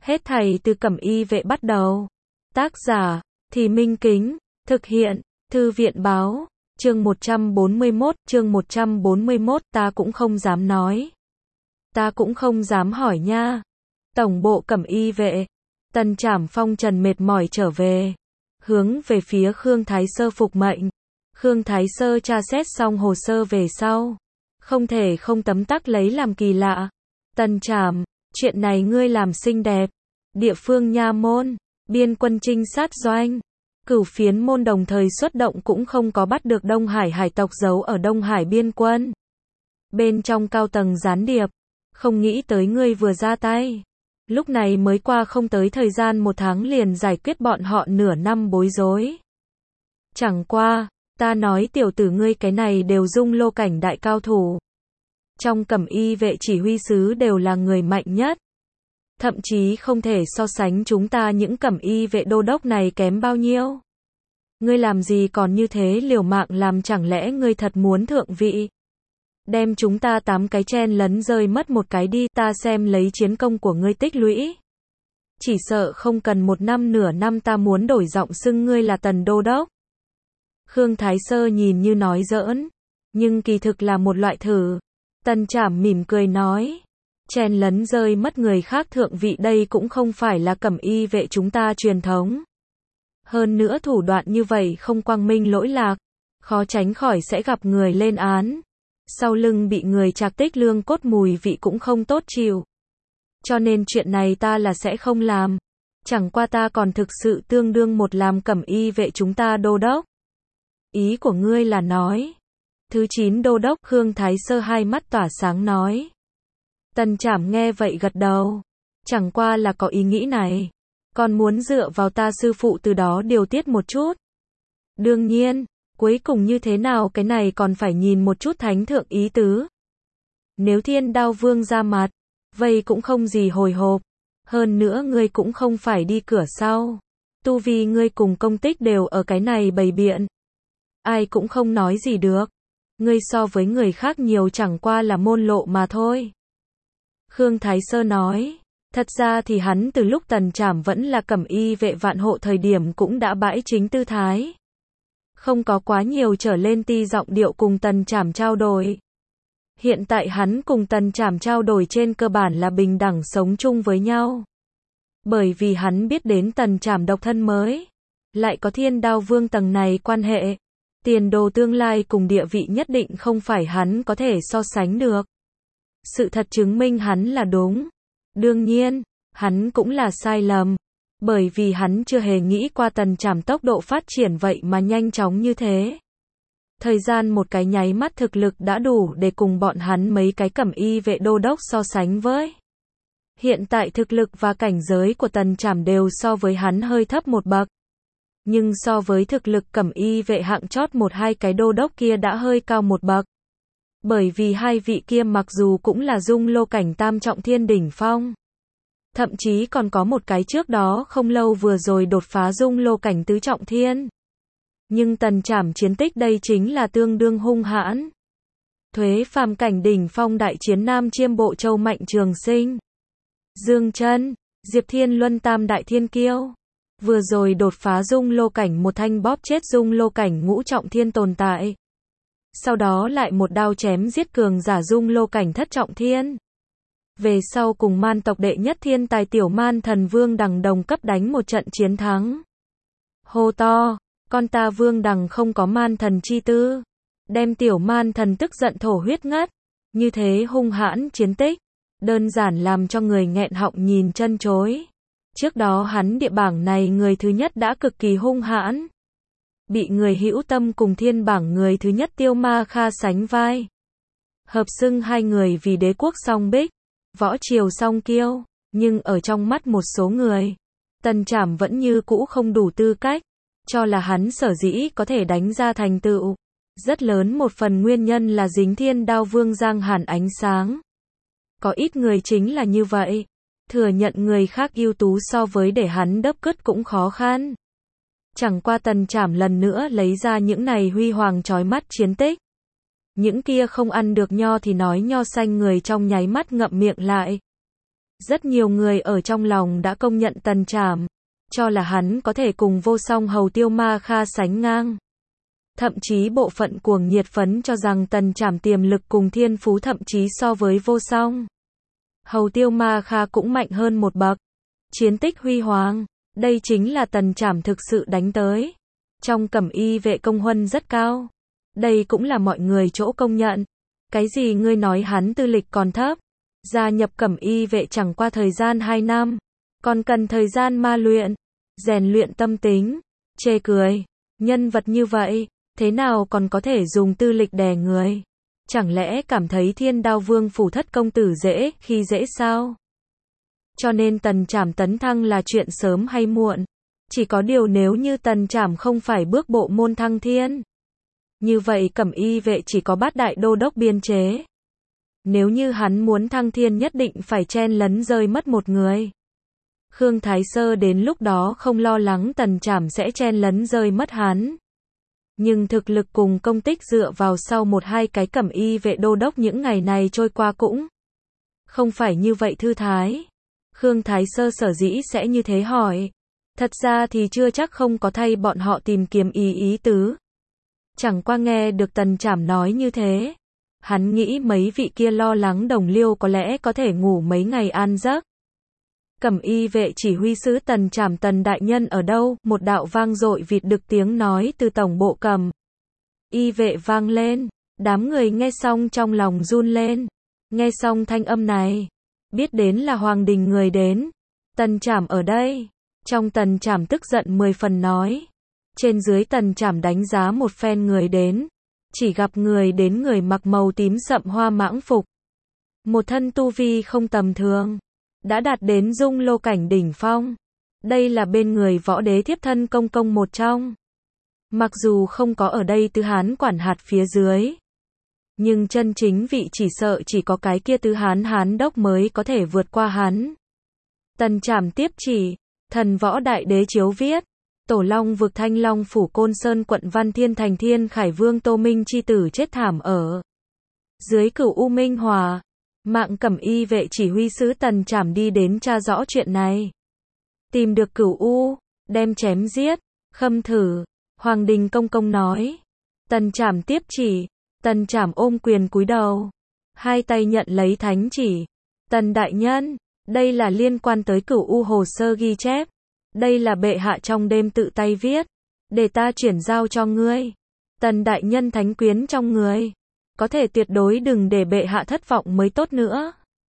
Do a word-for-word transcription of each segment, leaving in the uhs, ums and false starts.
Hết thảy từ Cẩm Y vệ bắt đầu. Tác giả, Thì Minh Kính, thực hiện, Thư viện báo, chương một trăm bốn mươi mốt, chương một trăm bốn mươi mốt, ta cũng không dám nói. Ta cũng không dám hỏi nha. Tổng bộ Cẩm Y vệ, Tần Trảm phong trần mệt mỏi trở về, hướng về phía Khương Thái Sơ phục mệnh. Khương Thái Sơ tra xét xong hồ sơ về sau, không thể không tấm tắc lấy làm kỳ lạ. Tần Trảm, chuyện này ngươi làm xinh đẹp. Địa phương nha môn, biên quân trinh sát doanh, Cửu Phiến môn đồng thời xuất động cũng không có bắt được Đông Hải hải tộc giấu ở Đông Hải biên quân. Bên trong cao tầng gián điệp, không nghĩ tới ngươi vừa ra tay. Lúc này mới qua không tới thời gian một tháng liền giải quyết bọn họ nửa năm bối rối. Chẳng qua, ta nói tiểu tử ngươi cái này đều dung lô cảnh đại cao thủ. Trong Cẩm Y vệ chỉ huy sứ đều là người mạnh nhất. Thậm chí không thể so sánh chúng ta những Cẩm Y vệ đô đốc này kém bao nhiêu. Ngươi làm gì còn như thế liều mạng làm, chẳng lẽ ngươi thật muốn thượng vị? Đem chúng ta tám cái chen lấn rơi mất một cái đi, ta xem lấy chiến công của ngươi tích lũy. Chỉ sợ không cần một năm nửa năm ta muốn đổi giọng xưng ngươi là Tần đô đốc. Khương Thái Sơ nhìn như nói giỡn, nhưng kỳ thực là một loại thử. Tần Trảm mỉm cười nói, chen lấn rơi mất người khác thượng vị đây cũng không phải là Cẩm Y vệ chúng ta truyền thống. Hơn nữa thủ đoạn như vậy không quang minh lỗi lạc, khó tránh khỏi sẽ gặp người lên án. Sau lưng bị người trạc tích lương cốt mùi vị cũng không tốt chịu. Cho nên chuyện này ta là sẽ không làm. Chẳng qua ta còn thực sự tương đương một làm Cẩm Y vệ chúng ta đô đốc. Ý của ngươi là nói. Thứ chín đô đốc Khương Thái Sơ hai mắt tỏa sáng nói. Tần Trảm nghe vậy gật đầu. Chẳng qua là có ý nghĩ này. Còn muốn dựa vào ta sư phụ từ đó điều tiết một chút. Đương nhiên, cuối cùng như thế nào cái này còn phải nhìn một chút thánh thượng ý tứ. Nếu Thiên Đao Vương ra mặt, vậy cũng không gì hồi hộp. Hơn nữa ngươi cũng không phải đi cửa sau. Tu vi ngươi cùng công tích đều ở cái này bày biện. Ai cũng không nói gì được. Ngươi so với người khác nhiều chẳng qua là môn lộ mà thôi. Khương Thái Sơ nói, thật ra thì hắn từ lúc Tần Trảm vẫn là Cẩm Y vệ vạn hộ thời điểm cũng đã bãi chính tư thái. Không có quá nhiều trở lên ti giọng điệu cùng Tần Trảm trao đổi. Hiện tại hắn cùng Tần Trảm trao đổi trên cơ bản là bình đẳng sống chung với nhau. Bởi vì hắn biết đến Tần Trảm độc thân mới, lại có Thiên Đao Vương tầng này quan hệ. Tiền đồ tương lai cùng địa vị nhất định không phải hắn có thể so sánh được. Sự thật chứng minh hắn là đúng. Đương nhiên, hắn cũng là sai lầm. Bởi vì hắn chưa hề nghĩ qua Tần Trảm tốc độ phát triển vậy mà nhanh chóng như thế. Thời gian một cái nháy mắt thực lực đã đủ để cùng bọn hắn mấy cái Cẩm Y vệ đô đốc so sánh với. Hiện tại thực lực và cảnh giới của Tần Trảm đều so với hắn hơi thấp một bậc. Nhưng so với thực lực Cẩm Y vệ hạng chót một hai cái đô đốc kia đã hơi cao một bậc. Bởi vì hai vị kia mặc dù cũng là dung lô cảnh tam trọng thiên đỉnh phong. Thậm chí còn có một cái trước đó không lâu vừa rồi đột phá dung lô cảnh tứ trọng thiên. Nhưng Tần Trảm chiến tích đây chính là tương đương hung hãn. Thuế phàm cảnh đỉnh phong đại chiến Nam Chiêm Bộ Châu Mạnh Trường Sinh, Dương Chân, Diệp Thiên Luân tam đại thiên kiêu. Vừa rồi đột phá dung lô cảnh một thanh bóp chết dung lô cảnh ngũ trọng thiên tồn tại. Sau đó lại một đao chém giết cường giả dung lô cảnh thất trọng thiên. Về sau cùng man tộc đệ nhất thiên tài tiểu man thần Vương Đằng đồng cấp đánh một trận chiến thắng. Hô to, con ta Vương Đằng không có man thần chi tư. Đem tiểu man thần tức giận thổ huyết ngất. Như thế hung hãn chiến tích. Đơn giản làm cho người nghẹn họng nhìn chân chối. Trước đó hắn địa bảng này người thứ nhất đã cực kỳ hung hãn. Bị người hữu tâm cùng thiên bảng người thứ nhất Tiêu Ma Kha sánh vai. Hợp xưng hai người vì đế quốc song bích, võ triều song kiêu. Nhưng ở trong mắt một số người, Tần Trảm vẫn như cũ không đủ tư cách. Cho là hắn sở dĩ có thể đánh ra thành tựu. Rất lớn một phần nguyên nhân là dính Thiên Đao Vương Giang Hàn ánh sáng. Có ít người chính là như vậy. Thừa nhận người khác ưu tú so với để hắn đớp cứt cũng khó khăn. Chẳng qua Tần Trảm lần nữa lấy ra những này huy hoàng chói mắt chiến tích. Những kia không ăn được nho thì nói nho xanh người trong nháy mắt ngậm miệng lại. Rất nhiều người ở trong lòng đã công nhận Tần Trảm, cho là hắn có thể cùng vô song hầu Tiêu Ma Kha sánh ngang. Thậm chí bộ phận cuồng nhiệt phấn cho rằng Tần Trảm tiềm lực cùng thiên phú thậm chí so với vô song hầu Tiêu Ma Kha cũng mạnh hơn một bậc. Chiến tích huy hoàng, đây chính là Tần Trảm thực sự đánh tới. Trong cẩm y vệ công huân rất cao. Đây cũng là mọi người chỗ công nhận. Cái gì ngươi nói hắn tư lịch còn thấp? Gia nhập cẩm y vệ chẳng qua thời gian hai năm, còn cần thời gian ma luyện, rèn luyện tâm tính. Chê cười, nhân vật như vậy, thế nào còn có thể dùng tư lịch đè người? Chẳng lẽ cảm thấy Thiên Đao Vương phủ thất công tử dễ khi dễ sao? Cho nên Tần Trảm tấn thăng là chuyện sớm hay muộn. Chỉ có điều nếu như Tần Trảm không phải bước bộ môn thăng thiên, như vậy cẩm y vệ chỉ có bát đại đô đốc biên chế. Nếu như hắn muốn thăng thiên nhất định phải chen lấn rơi mất một người. Khương Thái Sơ đến lúc đó không lo lắng Tần Trảm sẽ chen lấn rơi mất hắn. Nhưng thực lực cùng công tích dựa vào sau một hai cái cẩm y vệ đô đốc những ngày này trôi qua cũng không phải như vậy thư thái. Khương Thái Sơ sở dĩ sẽ như thế hỏi. Thật ra thì chưa chắc không có thay bọn họ tìm kiếm ý ý tứ. Chẳng qua nghe được Tần Trảm nói như thế. Hắn nghĩ mấy vị kia lo lắng đồng liêu có lẽ có thể ngủ mấy ngày an giấc. Cẩm y vệ chỉ huy sứ Tần Trảm Tần đại nhân ở đâu? Một đạo vang dội vịt đực tiếng nói từ tổng bộ cẩm y vệ vang lên. Đám người nghe xong trong lòng run lên. Nghe xong thanh âm này, biết đến là Hoàng Đình người đến. Tần Trảm ở đây. Trong Tần Trảm tức giận mười phần nói. Trên dưới Tần Trảm đánh giá một phen người đến. Chỉ gặp người đến người mặc màu tím sậm hoa mãng phục. Một thân tu vi không tầm thường. Đã đạt đến dung lô cảnh đỉnh phong. Đây là bên người võ đế thiếp thân công công một trong. Mặc dù không có ở đây tứ hán quản hạt phía dưới. Nhưng chân chính vị chỉ sợ chỉ có cái kia tứ hán hán đốc mới có thể vượt qua hắn. Tần Trảm tiếp chỉ. Thần võ đại đế chiếu viết. Tổ Long vực Thanh Long phủ Côn Sơn quận Văn Thiên thành Thiên Khải Vương Tô Minh chi tử chết thảm ở dưới Cửu U Minh Hòa. Mạng cẩm y vệ chỉ huy sứ Tần Trảm đi đến tra rõ chuyện này. Tìm được Cửu U, đem chém giết. Khâm thử, Hoàng Đình công công nói. Tần Trảm tiếp chỉ. Tần Trảm ôm quyền cúi đầu, hai tay nhận lấy thánh chỉ. Tần đại nhân, đây là liên quan tới Cửu U hồ sơ ghi chép. Đây là bệ hạ trong đêm tự tay viết, để ta chuyển giao cho ngươi. Tần đại nhân thánh quyến trong người, có thể tuyệt đối đừng để bệ hạ thất vọng mới tốt nữa.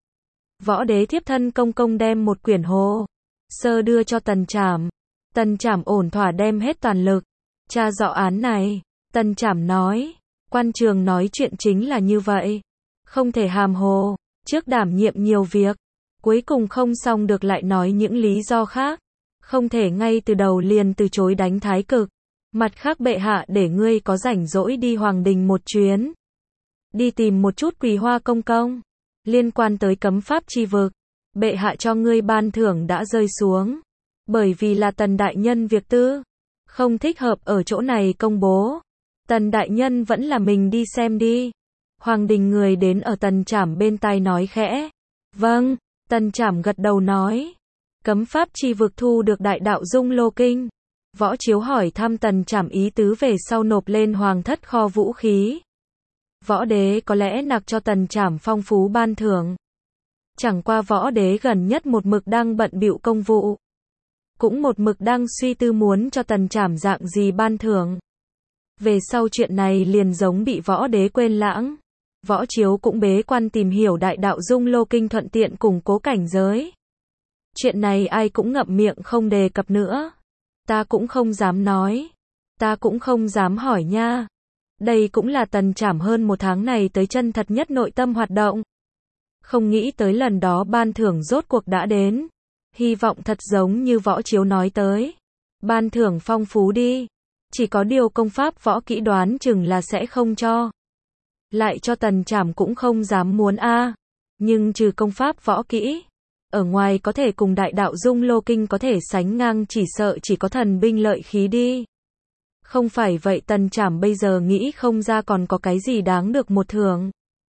Võ đế thiếp thân công công đem một quyển hồ sơ đưa cho Tần Trảm. Tần Trảm ổn thỏa đem hết toàn lực tra rõ án này. Tần Trảm nói, quan trường nói chuyện chính là như vậy, không thể hàm hồ, trước đảm nhiệm nhiều việc, cuối cùng không xong được lại nói những lý do khác. Không thể ngay từ đầu liền từ chối đánh thái cực. Mặt khác bệ hạ để ngươi có rảnh rỗi đi Hoàng Đình một chuyến. Đi tìm một chút Quỳ Hoa công công. Liên quan tới cấm pháp chi vực. Bệ hạ cho ngươi ban thưởng đã rơi xuống. Bởi vì là Tần đại nhân việc tư. Không thích hợp ở chỗ này công bố. Tần đại nhân vẫn là mình đi xem đi. Hoàng Đình người đến ở Tần Trảm bên tai nói khẽ. Vâng, Tần Trảm gật đầu nói. Cấm pháp chi vực thu được đại đạo dung lô kinh. Võ Chiếu hỏi thăm Tần Trảm ý tứ về sau nộp lên hoàng thất kho vũ khí. Võ đế có lẽ nặc cho Tần Trảm phong phú ban thưởng. Chẳng qua võ đế gần nhất một mực đang bận bịu công vụ. Cũng một mực đang suy tư muốn cho Tần Trảm dạng gì ban thưởng. Về sau chuyện này liền giống bị võ đế quên lãng. Võ Chiếu cũng bế quan tìm hiểu đại đạo dung lô kinh thuận tiện củng cố cảnh giới. Chuyện này ai cũng ngậm miệng không đề cập nữa. Ta cũng không dám nói. Ta cũng không dám hỏi nha. Đây cũng là Tần Trảm hơn một tháng này tới chân thật nhất nội tâm hoạt động. Không nghĩ tới lần đó ban thưởng rốt cuộc đã đến. Hy vọng thật giống như Võ Chiếu nói tới. Ban thưởng phong phú đi. Chỉ có điều công pháp võ kỹ đoán chừng là sẽ không cho. Lại cho Tần Trảm cũng không dám muốn a. Nhưng trừ công pháp võ kỹ, ở ngoài có thể cùng đại đạo dung lô kinh có thể sánh ngang chỉ sợ chỉ có thần binh lợi khí đi. Không phải vậy Tần Trảm bây giờ nghĩ không ra còn có cái gì đáng được một thưởng.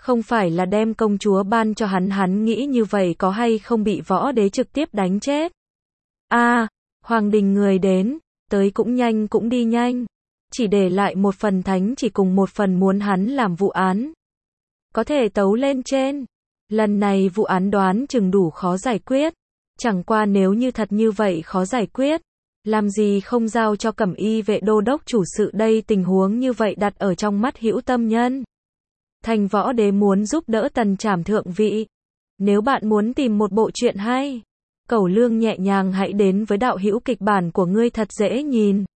Không phải là đem công chúa ban cho hắn, hắn nghĩ như vậy có hay không bị võ đế trực tiếp đánh chết. A, hoàng đình người đến, tới cũng nhanh cũng đi nhanh. Chỉ để lại một phần thánh chỉ cùng một phần muốn hắn làm vụ án. Có thể tấu lên trên. Lần này vụ án đoán chừng đủ khó giải quyết. Chẳng qua nếu như thật như vậy khó giải quyết, làm gì không giao cho Cẩm Y vệ đô đốc chủ sự đây, tình huống như vậy đặt ở trong mắt hữu tâm nhân. Thành võ đế muốn giúp đỡ Tần Trảm thượng vị. Nếu bạn muốn tìm một bộ truyện hay, Cẩu Lương nhẹ nhàng hãy đến với đạo hữu kịch bản của ngươi thật dễ nhìn.